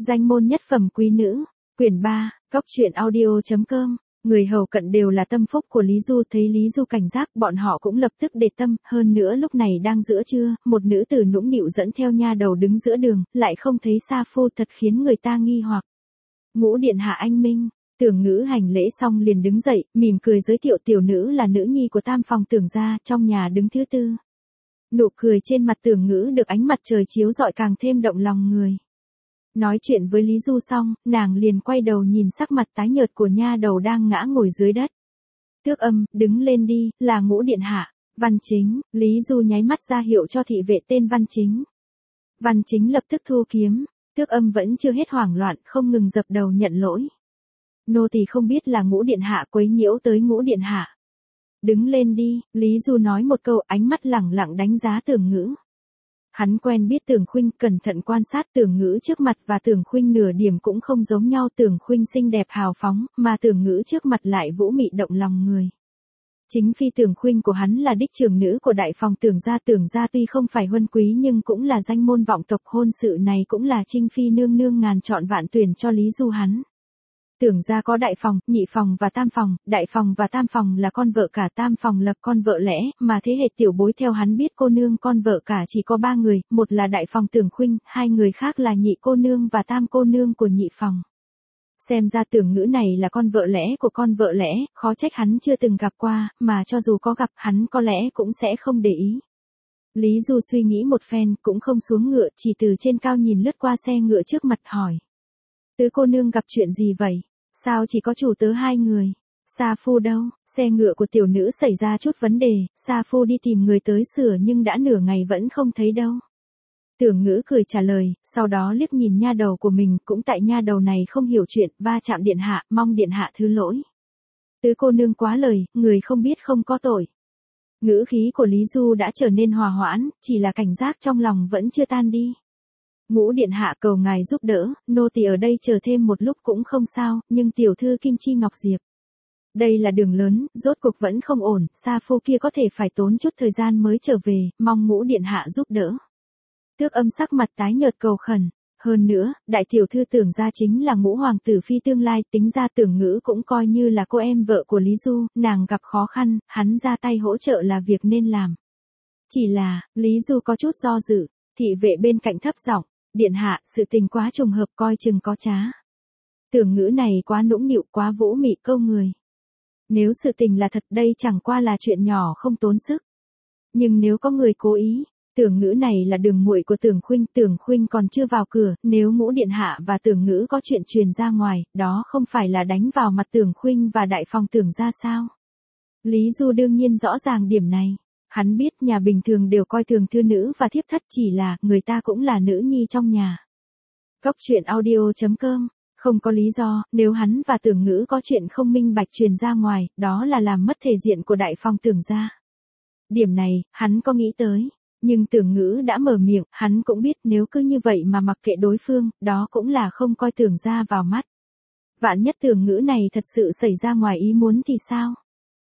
Danh môn nhất phẩm quý nữ, quyển 3, góc truyện audio.com. Người hầu cận đều là tâm phúc của Lý Du, thấy Lý Du cảnh giác, bọn họ cũng lập tức để tâm, hơn nữa lúc này đang giữa trưa, một nữ tử nũng nịu dẫn theo nha đầu đứng giữa đường, lại không thấy Sa Phu, thật khiến người ta nghi hoặc. Ngũ điện hạ anh minh. Tưởng Ngữ hành lễ xong liền đứng dậy, mỉm cười giới thiệu tiểu nữ là nữ nhi của tam phòng Tưởng gia, trong nhà đứng thứ tư. Nụ cười trên mặt Tưởng Ngữ được ánh mặt trời chiếu rọi càng thêm động lòng người. Nói chuyện với Lý Du xong, nàng liền quay đầu nhìn sắc mặt tái nhợt của nha đầu đang ngã ngồi dưới đất. Tước Âm, đứng lên đi, là Ngũ điện hạ. Văn Chính. Lý Du nháy mắt ra hiệu cho thị vệ tên Văn Chính. Văn Chính lập tức thu kiếm. Tước Âm vẫn chưa hết hoảng loạn, không ngừng dập đầu nhận lỗi. Nô tỳ không biết là Ngũ điện hạ quấy nhiễu tới Ngũ điện hạ. Đứng lên đi, Lý Du nói một câu, ánh mắt lẳng lặng đánh giá Tưởng Ngữ. Hắn quen biết Tưởng Khuynh, cẩn thận quan sát Tưởng Ngữ trước mặt và Tưởng Khuynh nửa điểm cũng không giống nhau. Tưởng Khuynh xinh đẹp hào phóng, mà Tưởng Ngữ trước mặt lại vũ mị động lòng người. Chính phi Tưởng Khuynh của hắn là đích trưởng nữ của đại phòng Tưởng gia. Tưởng gia tuy không phải huân quý nhưng cũng là danh môn vọng tộc, hôn sự này cũng là Trinh phi nương nương ngàn chọn vạn tuyển cho Lý Du hắn. Tưởng gia có đại phòng, nhị phòng và tam phòng, đại phòng và tam phòng là con vợ cả, tam phòng lập con vợ lẽ, mà thế hệ tiểu bối theo hắn biết cô nương con vợ cả chỉ có 3 người, một là đại phòng Tưởng Khuynh, 2 người khác là nhị cô nương và tam cô nương của nhị phòng. Xem ra Tưởng Ngữ này là con vợ lẽ của con vợ lẽ, khó trách hắn chưa từng gặp qua, mà cho dù có gặp hắn có lẽ cũng sẽ không để ý. Lý Du suy nghĩ một phen, cũng không xuống ngựa, chỉ từ trên cao nhìn lướt qua xe ngựa trước mặt hỏi. Tứ cô nương gặp chuyện gì vậy? Sao chỉ có chủ tớ 2 người? Sa Phu đâu? Xe ngựa của tiểu nữ xảy ra chút vấn đề, Sa Phu đi tìm người tới sửa nhưng đã nửa ngày vẫn không thấy đâu. Tưởng Ngữ cười trả lời, sau đó liếc nhìn nha đầu của mình, cũng tại nha đầu này không hiểu chuyện, va chạm điện hạ, mong điện hạ thứ lỗi. Tứ cô nương quá lời, người không biết không có tội. Ngữ khí của Lý Du đã trở nên hòa hoãn, chỉ là cảnh giác trong lòng vẫn chưa tan đi. Ngũ điện hạ cầu ngài giúp đỡ, nô tỳ ở đây chờ thêm một lúc cũng không sao, nhưng tiểu thư Kim Chi Ngọc Diệp. Đây là đường lớn, rốt cuộc vẫn không ổn, Sa Phu kia có thể phải tốn chút thời gian mới trở về, mong Ngũ điện hạ giúp đỡ. Tước Âm sắc mặt tái nhợt cầu khẩn. Hơn nữa, đại tiểu thư Tưởng gia chính là Ngũ hoàng tử phi tương lai, tính ra Tưởng Ngữ cũng coi như là cô em vợ của Lý Du, nàng gặp khó khăn, hắn ra tay hỗ trợ là việc nên làm. Chỉ là, Lý Du có chút do dự, thị vệ bên cạnh thấp giọng. Điện hạ, sự tình quá trùng hợp, coi chừng có trá. Tưởng Ngữ này quá nũng nịu, quá vũ mị câu người. Nếu sự tình là thật, đây chẳng qua là chuyện nhỏ không tốn sức. Nhưng nếu có người cố ý, Tưởng Ngữ này là đường muội của Tưởng Khuynh còn chưa vào cửa, nếu Ngũ điện hạ và Tưởng Ngữ có chuyện truyền ra ngoài, đó không phải là đánh vào mặt Tưởng Khuynh và đại phòng Tưởng gia sao? Lý Du đương nhiên rõ ràng điểm này. Hắn biết nhà bình thường đều coi thường thư nữ và thiếp thất, chỉ là người ta cũng là nữ nhi trong nhà. Góc truyện audio.com. Không có lý do, nếu hắn và Tưởng Ngữ có chuyện không minh bạch truyền ra ngoài, đó là làm mất thể diện của đại phòng Tưởng gia. Điểm này, hắn có nghĩ tới. Nhưng Tưởng Ngữ đã mở miệng, hắn cũng biết nếu cứ như vậy mà mặc kệ đối phương, đó cũng là không coi Tưởng gia vào mắt. Vạn nhất Tưởng Ngữ này thật sự xảy ra ngoài ý muốn thì sao?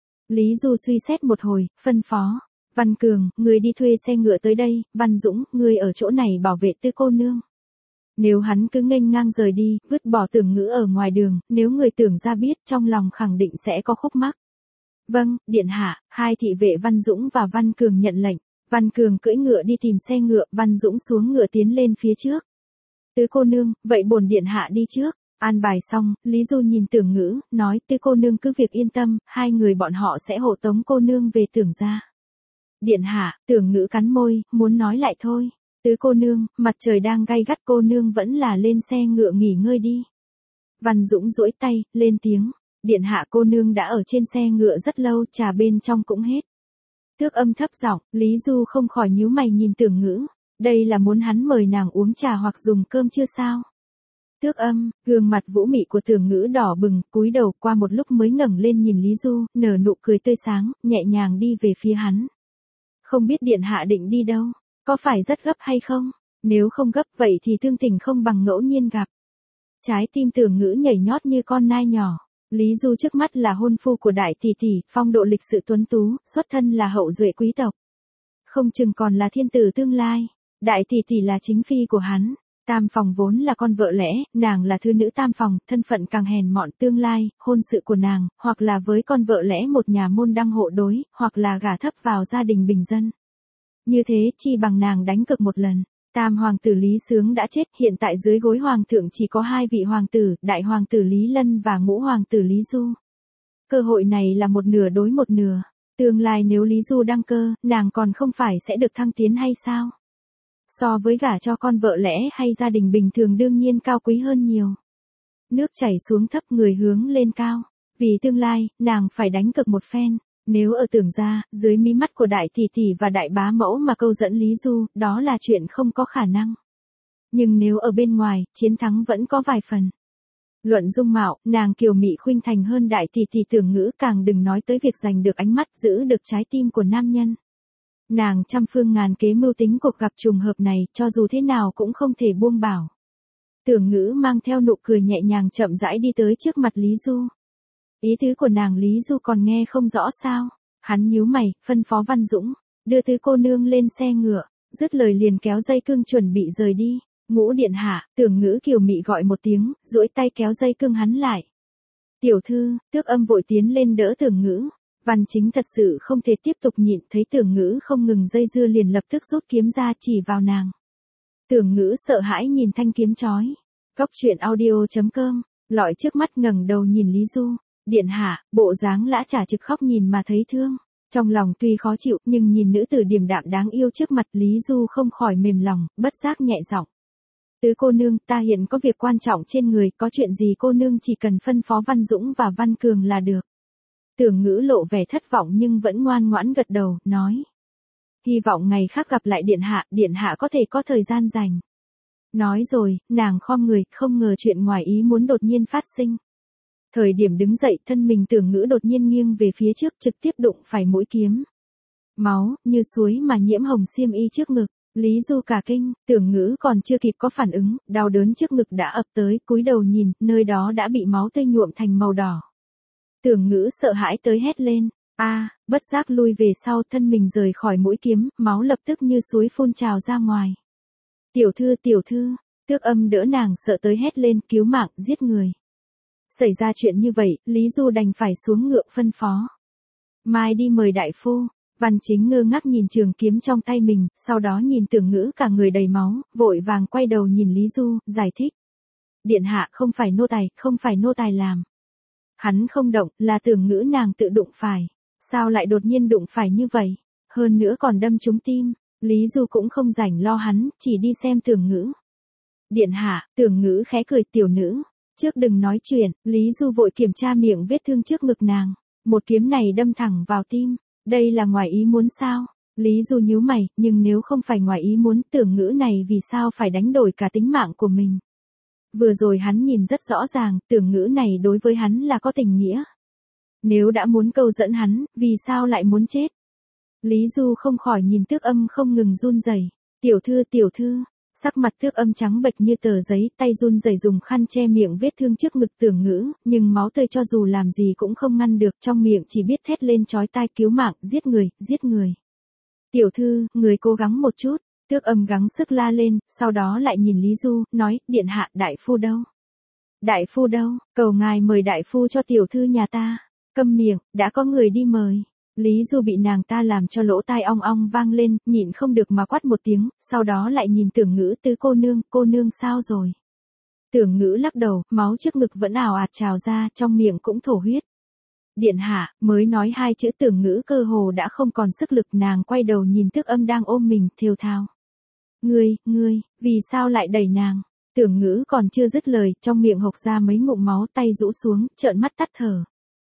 Lý Du suy xét một hồi, phân phó. Văn Cường, người đi thuê xe ngựa tới đây, Văn Dũng, người ở chỗ này bảo vệ Tư cô nương. Nếu hắn cứ nghênh ngang rời đi, vứt bỏ Tưởng Ngữ ở ngoài đường, nếu người Tưởng gia biết, trong lòng khẳng định sẽ có khúc mắc. Vâng, điện hạ. 2 thị vệ Văn Dũng và Văn Cường nhận lệnh. Văn Cường cưỡi ngựa đi tìm xe ngựa, Văn Dũng xuống ngựa tiến lên phía trước. Tứ cô nương, vậy bổn điện hạ đi trước. An bài xong, Lý Du nhìn Tưởng Ngữ, nói, Tứ cô nương cứ việc yên tâm, 2 người bọn họ sẽ hộ tống cô nương về Tưởng gia. Điện hạ. Tưởng Ngữ cắn môi, muốn nói lại thôi. Tứ cô nương, mặt trời đang gay gắt, cô nương vẫn là lên xe ngựa nghỉ ngơi đi. Văn Dũng duỗi tay, lên tiếng. Điện hạ, cô nương đã ở trên xe ngựa rất lâu, trà bên trong cũng hết. Tước Âm thấp giọng, Lý Du không khỏi nhíu mày nhìn Tưởng Ngữ. Đây là muốn hắn mời nàng uống trà hoặc dùng cơm chưa sao? Tước Âm, gương mặt vũ mị của Tưởng Ngữ đỏ bừng, cúi đầu, qua một lúc mới ngẩng lên nhìn Lý Du, nở nụ cười tươi sáng, nhẹ nhàng đi về phía hắn. Không biết điện hạ định đi đâu, có phải rất gấp hay không? Nếu không gấp vậy thì thương tình không bằng ngẫu nhiên gặp. Trái tim Tưởng Ngữ nhảy nhót như con nai nhỏ. Lý Du trước mắt là hôn phu của đại tỷ tỷ, phong độ lịch sự tuấn tú, xuất thân là hậu duệ quý tộc. Không chừng còn là thiên tử tương lai. Đại tỷ tỷ là chính phi của hắn. Tam phòng vốn là con vợ lẽ, nàng là thư nữ tam phòng, thân phận càng hèn mọn, tương lai, hôn sự của nàng, hoặc là với con vợ lẽ một nhà môn đăng hộ đối, hoặc là gả thấp vào gia đình bình dân. Như thế chi bằng nàng đánh cược một lần. Tam hoàng tử Lý Sướng đã chết, hiện tại dưới gối hoàng thượng chỉ có 2 vị hoàng tử, đại hoàng tử Lý Lân và ngũ hoàng tử Lý Du. Cơ hội này là một nửa đối một nửa. Tương lai nếu Lý Du đăng cơ, nàng còn không phải sẽ được thăng tiến hay sao? So với gả cho con vợ lẽ hay gia đình bình thường đương nhiên cao quý hơn nhiều. Nước chảy xuống thấp người hướng lên cao. Vì tương lai, nàng phải đánh cược một phen. Nếu ở Tưởng gia, dưới mí mắt của đại tỷ tỷ và đại bá mẫu mà câu dẫn Lý Du, đó là chuyện không có khả năng. Nhưng nếu ở bên ngoài, chiến thắng vẫn có vài phần. Luận dung mạo, nàng kiều mị khuynh thành hơn đại tỷ tỷ Tưởng Ngữ, càng đừng nói tới việc giành được ánh mắt, giữ được trái tim của nam nhân. Nàng trăm phương ngàn kế mưu tính cuộc gặp trùng hợp này, cho dù thế nào cũng không thể buông bảo. Tưởng Ngữ mang theo nụ cười nhẹ nhàng chậm rãi đi tới trước mặt Lý Du. Ý tứ của nàng Lý Du còn nghe không rõ sao. Hắn nhíu mày, phân phó Văn Dũng, đưa tứ cô nương lên xe ngựa, dứt lời liền kéo dây cương chuẩn bị rời đi. Ngũ điện hạ, Tưởng Ngữ kiều mị gọi một tiếng, duỗi tay kéo dây cương hắn lại. Tiểu thư, Tước Âm vội tiến lên đỡ Tưởng Ngữ. Văn Chính thật sự không thể tiếp tục nhịn, thấy Tưởng Ngữ không ngừng dây dưa liền lập tức rút kiếm ra chỉ vào nàng. Tưởng Ngữ sợ hãi nhìn thanh kiếm chói. Cóc truyện audio.com, lọi trước mắt ngẩng đầu nhìn Lý Du. Điện hạ, bộ dáng lã chả trực khóc nhìn mà thấy thương. Trong lòng tuy khó chịu, nhưng nhìn nữ tử điềm đạm đáng yêu trước mặt Lý Du không khỏi mềm lòng, bất giác nhẹ giọng. Tứ cô nương, ta hiện có việc quan trọng trên người, có chuyện gì cô nương chỉ cần phân phó Văn Dũng và Văn Cường là được. Tưởng Ngữ lộ vẻ thất vọng nhưng vẫn ngoan ngoãn gật đầu, nói. Hy vọng ngày khác gặp lại điện hạ có thể có thời gian rảnh. Nói rồi, nàng khom người, không ngờ chuyện ngoài ý muốn đột nhiên phát sinh. Thời điểm đứng dậy, thân mình Tưởng Ngữ đột nhiên nghiêng về phía trước, trực tiếp đụng phải mũi kiếm. Máu, như suối mà nhiễm hồng xiêm y trước ngực. Lý Du cả kinh, Tưởng Ngữ còn chưa kịp có phản ứng, đau đớn trước ngực đã ập tới, cúi đầu nhìn, nơi đó đã bị máu tươi nhuộm thành màu đỏ. Tưởng Ngữ sợ hãi tới hét lên, bất giác lui về sau, thân mình rời khỏi mũi kiếm, máu lập tức như suối phun trào ra ngoài. Tiểu thư, Tước Âm đỡ nàng sợ tới hét lên, cứu mạng, giết người. Xảy ra chuyện như vậy, Lý Du đành phải xuống ngựa phân phó. Mai đi mời đại phu. Văn Chính ngơ ngác nhìn trường kiếm trong tay mình, sau đó nhìn Tưởng Ngữ cả người đầy máu, vội vàng quay đầu nhìn Lý Du, giải thích. Điện hạ không phải nô tài làm. Hắn không động, là Tưởng Ngữ nàng tự đụng phải. Sao lại đột nhiên đụng phải như vậy? Hơn nữa còn đâm trúng tim. Lý Du cũng không rảnh lo hắn, chỉ đi xem Tưởng Ngữ. Điện hạ, Tưởng Ngữ khẽ cười, tiểu nữ. Trước đừng nói chuyện, Lý Du vội kiểm tra miệng vết thương trước ngực nàng. Một kiếm này đâm thẳng vào tim. Đây là ngoài ý muốn sao? Lý Du nhíu mày, nhưng nếu không phải ngoài ý muốn, Tưởng Ngữ này vì sao phải đánh đổi cả tính mạng của mình? Vừa rồi hắn nhìn rất rõ ràng, Tưởng Ngữ này đối với hắn là có tình nghĩa. Nếu đã muốn câu dẫn hắn, vì sao lại muốn chết? Lý Du không khỏi nhìn Tước Âm không ngừng run rẩy. Tiểu thư, sắc mặt Tước Âm trắng bệch như tờ giấy, tay run rẩy dùng khăn che miệng vết thương trước ngực Tưởng Ngữ, nhưng máu tươi cho dù làm gì cũng không ngăn được, trong miệng chỉ biết thét lên chói tai, cứu mạng, giết người. Tiểu thư, người cố gắng một chút. Tước Âm gắng sức la lên, sau đó lại nhìn Lý Du, nói, điện hạ, đại phu đâu? Đại phu đâu, cầu ngài mời đại phu cho tiểu thư nhà ta. Câm miệng, đã có người đi mời. Lý Du bị nàng ta làm cho lỗ tai ong ong vang lên, nhịn không được mà quát một tiếng, sau đó lại nhìn Tưởng Ngữ, tứ cô nương sao rồi? Tưởng Ngữ lắc đầu, máu trước ngực vẫn ào ạt trào ra, trong miệng cũng thổ huyết. Điện hạ, mới nói 2 chữ Tưởng Ngữ cơ hồ đã không còn sức lực, nàng quay đầu nhìn Tước Âm đang ôm mình, thều thào. Ngươi, vì sao lại đẩy nàng? Tưởng Ngữ còn chưa dứt lời, trong miệng hộc ra mấy ngụm máu, tay rũ xuống, trợn mắt tắt thở.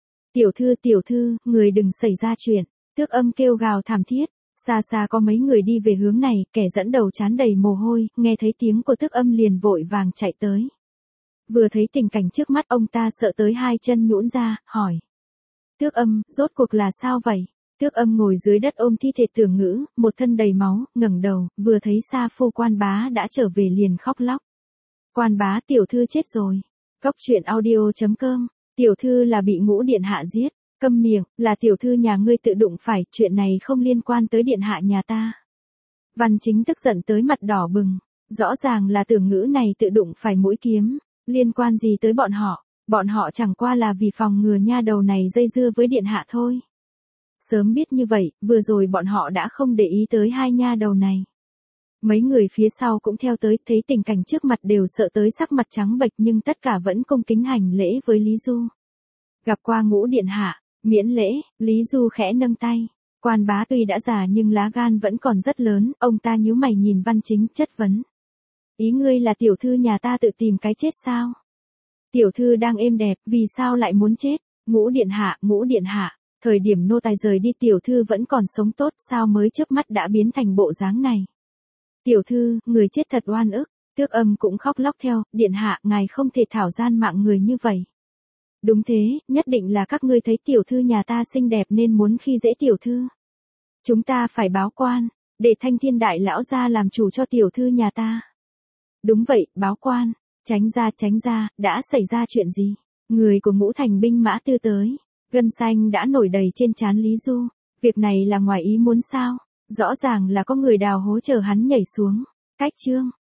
Tiểu thư, người đừng xảy ra chuyện. Tước Âm kêu gào thảm thiết. Xa xa có mấy người đi về hướng này, kẻ dẫn đầu trán đầy mồ hôi, nghe thấy tiếng của Tước Âm liền vội vàng chạy tới. Vừa thấy tình cảnh trước mắt, ông ta sợ tới 2 chân nhũn ra, hỏi. Tước Âm, rốt cuộc là sao vậy? Tước Âm ngồi dưới đất ôm thi thể Tưởng Ngữ, một thân đầy máu, ngẩng đầu, vừa thấy Sa Phu Quan Bá đã trở về liền khóc lóc. Quan Bá, tiểu thư chết rồi. Cóc truyện audio.com, tiểu thư là bị Ngũ điện hạ giết. Câm miệng, là tiểu thư nhà ngươi tự đụng phải, chuyện này không liên quan tới điện hạ nhà ta. Văn Chính tức giận tới mặt đỏ bừng. Rõ ràng là Tưởng Ngữ này tự đụng phải mũi kiếm, liên quan gì tới bọn họ chẳng qua là vì phòng ngừa nha đầu này dây dưa với điện hạ thôi. Sớm biết như vậy, vừa rồi bọn họ đã không để ý tới hai nha đầu này. Mấy người phía sau cũng theo tới, thấy tình cảnh trước mặt đều sợ tới sắc mặt trắng bệch nhưng tất cả vẫn cung kính hành lễ với Lý Du. Gặp qua Ngũ điện hạ, miễn lễ, Lý Du khẽ nâng tay. Quan bá tuy đã già nhưng lá gan vẫn còn rất lớn, ông ta nhíu mày nhìn Văn Chính chất vấn. Ý ngươi là tiểu thư nhà ta tự tìm cái chết sao? Tiểu thư đang êm đẹp, vì sao lại muốn chết? Ngũ điện hạ, thời điểm nô tài rời đi tiểu thư vẫn còn sống tốt, sao mới chớp mắt đã biến thành bộ dáng này? Tiểu thư, người chết thật oan ức, Tước Âm cũng khóc lóc theo, điện hạ, ngài không thể thảo gian mạng người như vậy. Đúng thế, nhất định là các ngươi thấy tiểu thư nhà ta xinh đẹp nên muốn khi dễ tiểu thư. Chúng ta phải báo quan, để Thanh Thiên đại lão ra làm chủ cho tiểu thư nhà ta. Đúng vậy, báo quan, tránh ra, đã xảy ra chuyện gì? Người của Ngũ Thành binh mã tư tới, gân xanh đã nổi đầy trên trán Lý Du, việc này là ngoài ý muốn sao? Rõ ràng là có người đào hố chờ hắn nhảy xuống. Cách chương